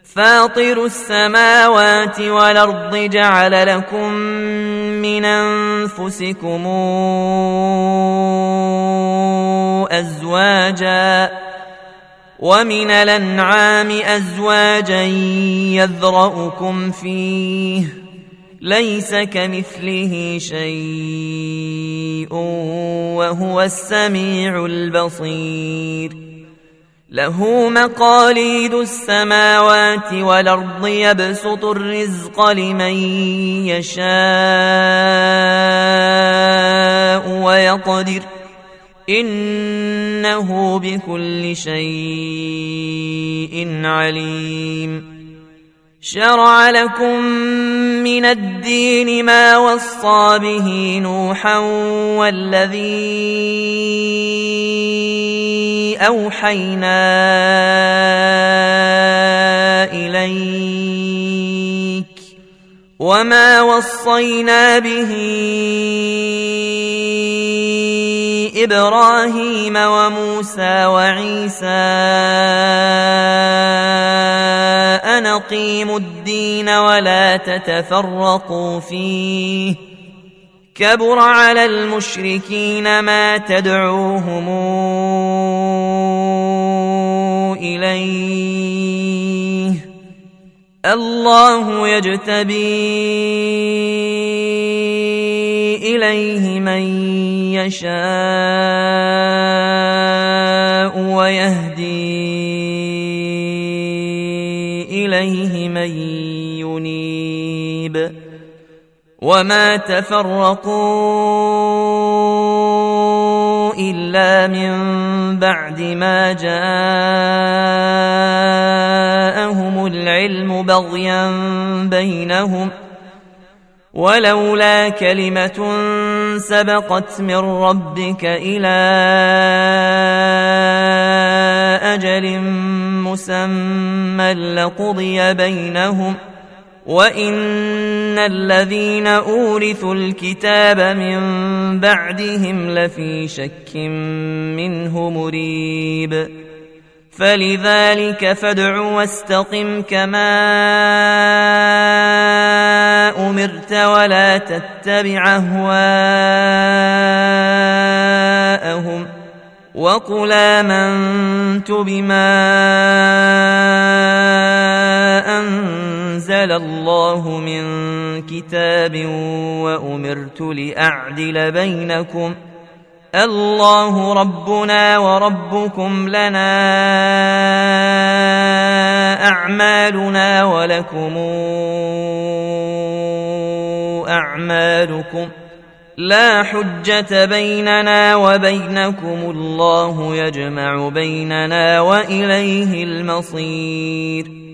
فاطر السماوات والأرض جعل لكم من أنفسكم أزواجا ومن الأنعام أزواجا يذرأكم فيه ليس كمثله شيء وهو السميع البصير له مقاليد السماوات والأرض يبسط الرزق لمن يشاء ويقدر إنه بكل شيء عليم شرع لكم من الدين ما وصى به نوحا والذي أوحينا إليك وما وصينا به إبراهيم وموسى وعيسى أن أقيموا الدين ولا تتفرقوا فيه كبر على المشركين ما تدعوهم إليه الله يجتبي إليه من يشاء ويهدي إليه من ينيب وما تفرقوا إلا من بعد ما جاءهم العلم بغيا بينهم ولولا كلمة سبقت من ربك إلى أجل مسمى لقضي بينهم وإن الذين أورثوا الكتاب من بعدهم لفي شك منه مريب فلذلك فادع واستقم كما أمرت ولا تتبع أهواءهم وقل آمنت بما أنزل الله من كتاب وأمرت لأعدل بينكم الله ربنا وربكم لنا أعمالنا ولكم أعمالكم لا حجة بيننا وبينكم الله يجمع بيننا وإليه المصير